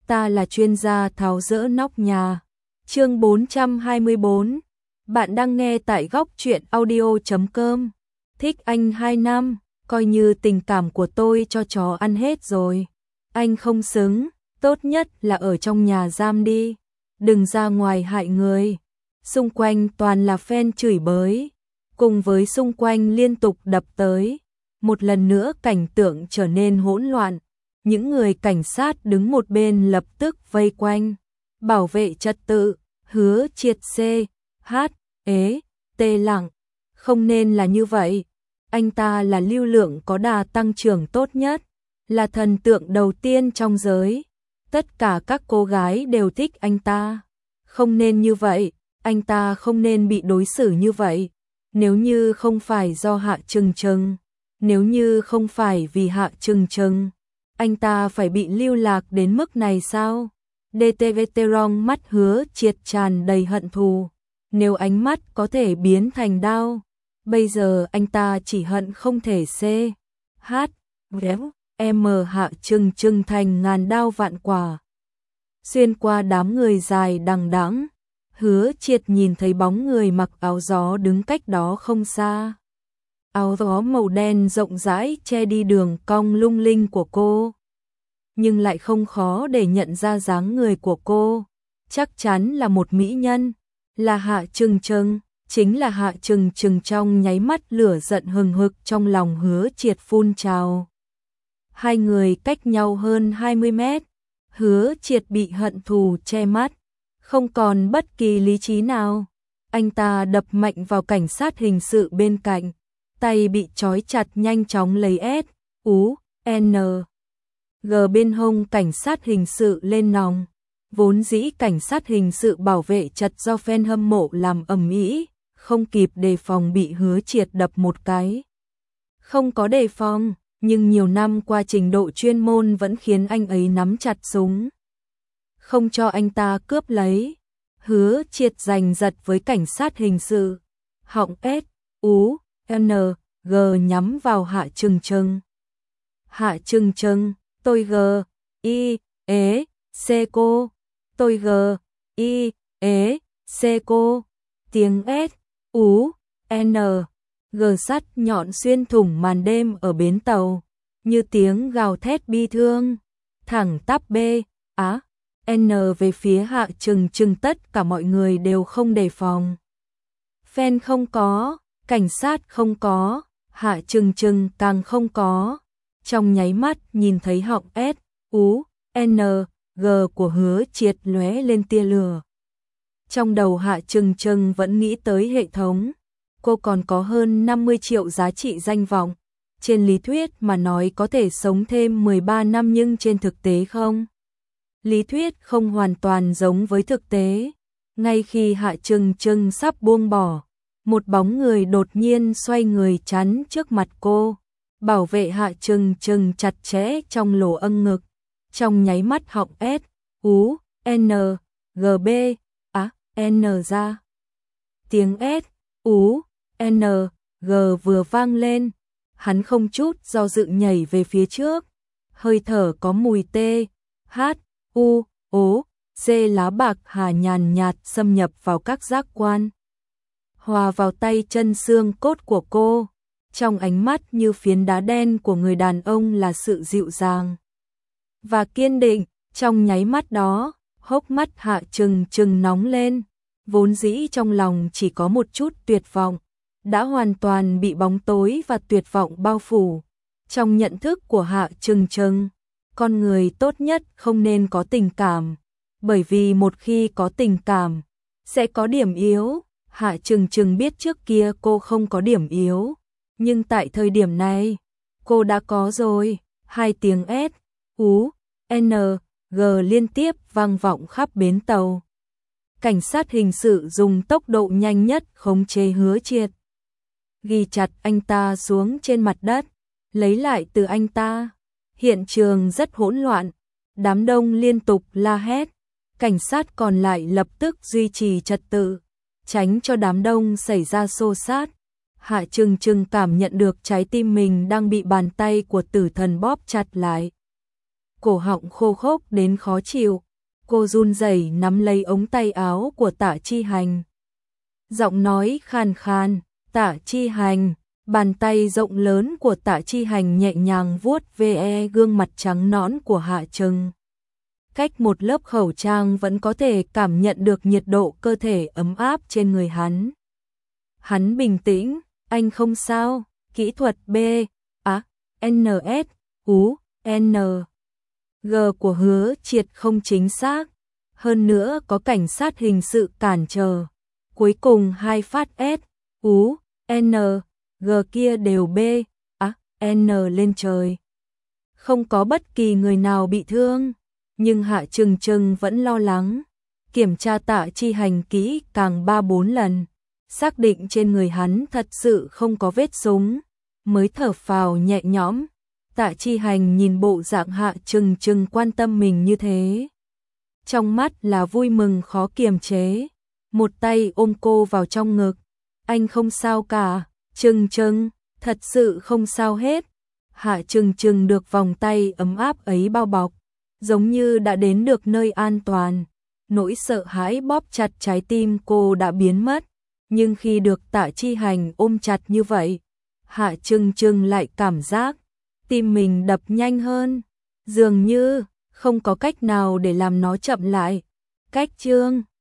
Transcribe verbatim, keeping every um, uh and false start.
ta là chuyên gia tháo dỡ nóc nhà. Chương bốn trăm hai mươi bốn. Bạn đang nghe tại góc truyện audio chấm com. Thích anh hai năm, coi như tình cảm của tôi cho chó ăn hết rồi. Anh không xứng, tốt nhất là ở trong nhà giam đi, đừng ra ngoài hại người. Xung quanh toàn là fan chửi bới, cùng với xung quanh liên tục đập tới. Một lần nữa cảnh tượng trở nên hỗn loạn, những người cảnh sát đứng một bên lập tức vây quanh, bảo vệ trật tự. Hứa Triệt C, H, ế, tê lặng, không nên là như vậy. Anh ta là lưu lượng có đà tăng trưởng tốt nhất, là thần tượng đầu tiên trong giới. Tất cả các cô gái đều thích anh ta. Không nên như vậy, anh ta không nên bị đối xử như vậy. Nếu như không phải do Hạ Trừng Trừng, nếu như không phải vì Hạ Trừng Trừng, anh ta phải bị lưu lạc đến mức này sao? đê tê vê Terong mắt Hứa Triệt tràn đầy hận thù. Nếu ánh mắt có thể biến thành đao, bây giờ anh ta chỉ hận không thể C, H, M Hạ Trừng Trừng thành ngàn đao vạn quả. Xuyên qua đám người dài đằng đẵng, Hứa Triệt nhìn thấy bóng người mặc áo gió đứng cách đó không xa. Áo gió màu đen rộng rãi che đi đường cong lung linh của cô, nhưng lại không khó để nhận ra dáng người của cô. Chắc chắn là một mỹ nhân, là Hạ Trừng Trừng, chính là Hạ Trừng Trừng. Trong nháy mắt lửa giận hừng hực trong lòng Hứa Triệt phun trào. Hai người cách nhau hơn hai mươi mét, Hứa Triệt bị hận thù che mắt, không còn bất kỳ lý trí nào. Anh ta đập mạnh vào cảnh sát hình sự bên cạnh, tay bị trói chặt nhanh chóng lấy S, U, N, G bên hông cảnh sát hình sự lên nòng. Vốn dĩ cảnh sát hình sự bảo vệ chặt do fan hâm mộ làm ầm ĩ, không kịp đề phòng bị Hứa Triệt đập một cái. Không có đề phòng, nhưng nhiều năm qua trình độ chuyên môn vẫn khiến anh ấy nắm chặt súng, không cho anh ta cướp lấy. Hứa Triệt giành giật với cảnh sát hình sự, họng S, U, N, G nhắm vào Hạ Trừng Trừng. Hạ Trừng Trừng, tôi G, I, ế, C cô, tôi G, I, ế, C cô. Tiếng S, U, N, G sắt nhọn xuyên thủng màn đêm ở bến tàu, như tiếng gào thét bi thương. Thẳng tắp B, Á, N về phía Hạ Trừng Trừng. Tất cả mọi người đều không đề phòng. Fan không có, cảnh sát không có, Hạ Trừng Trừng càng không có. Trong nháy mắt nhìn thấy họng S, U, N, G của Hứa Triệt lóe lên tia lửa. Trong đầu Hạ Trừng Trừng vẫn nghĩ tới hệ thống. Cô còn có hơn năm mươi triệu giá trị danh vọng. Trên lý thuyết mà nói có thể sống thêm mười ba năm, nhưng trên thực tế không. Lý thuyết không hoàn toàn giống với thực tế. Ngay khi Hạ Trừng Trừng sắp buông bỏ, một bóng người đột nhiên xoay người chắn trước mặt cô, bảo vệ Hạ Trừng Trừng chặt chẽ trong lỗ âng ngực. Trong nháy mắt họng S, U, N, G B, Á, N ra. Tiếng S, U, N, G vừa vang lên, hắn không chút do dự nhảy về phía trước. Hơi thở có mùi T, H, U, O, C lá bạc hà nhàn nhạt xâm nhập vào các giác quan, hòa vào tay chân xương cốt của cô. Trong ánh mắt như phiến đá đen của người đàn ông là sự dịu dàng và kiên định. Trong nháy mắt đó, hốc mắt Hạ Trừng Trừng nóng lên. Vốn dĩ trong lòng chỉ có một chút tuyệt vọng, đã hoàn toàn bị bóng tối và tuyệt vọng bao phủ. Trong nhận thức của Hạ Trừng Trừng, con người tốt nhất không nên có tình cảm, bởi vì một khi có tình cảm, sẽ có điểm yếu. Hạ Trừng Trừng biết trước kia cô không có điểm yếu, nhưng tại thời điểm này, cô đã có rồi. Hai tiếng S, U, N, G liên tiếp vang vọng khắp bến tàu. Cảnh sát hình sự dùng tốc độ nhanh nhất khống chế Hứa Triệt, ghi chặt anh ta xuống trên mặt đất, lấy lại từ anh ta. Hiện trường rất hỗn loạn, đám đông liên tục la hét, cảnh sát còn lại lập tức duy trì trật tự, tránh cho đám đông xảy ra xô xát. Hạ Trừng Trừng cảm nhận được trái tim mình đang bị bàn tay của tử thần bóp chặt lại. cổ họng khô khốc đến khó chịu. Cô run rẩy nắm lấy ống tay áo của Tạ Chi Hành. Giọng nói khàn khàn, Tạ Chi Hành, bàn tay rộng lớn của Tạ Chi Hành nhẹ nhàng vuốt ve gương mặt trắng nõn của Hạ Trừng. Cách một lớp khẩu trang vẫn có thể cảm nhận được nhiệt độ cơ thể ấm áp trên người hắn. Hắn bình tĩnh, anh không sao, kỹ thuật B, A, N, S, U, N, G của Hứa Triệt không chính xác, hơn nữa có cảnh sát hình sự cản trở. Cuối cùng hai phát S, U, N, G kia đều B, A, N lên trời. Không có bất kỳ người nào bị thương, nhưng Hạ Trừng Trừng vẫn lo lắng. Kiểm tra Tạ Chi Hành kỹ càng ba bốn lần, xác định trên người hắn thật sự không có vết súng, mới thở phào nhẹ nhõm. Tạ Chi Hành nhìn bộ dạng Hạ Trừng Trừng quan tâm mình như thế, trong mắt là vui mừng khó kiềm chế, một tay ôm cô vào trong ngực. Anh không sao cả, Trừng Trừng, thật sự không sao hết. Hạ Trừng Trừng được vòng tay ấm áp ấy bao bọc, giống như đã đến được nơi an toàn. Nỗi sợ hãi bóp chặt trái tim cô đã biến mất, nhưng khi được Tạ Chi Hành ôm chặt như vậy, Hạ Trừng Trừng lại cảm giác tim mình đập nhanh hơn, dường như không có cách nào để làm nó chậm lại. Cách chương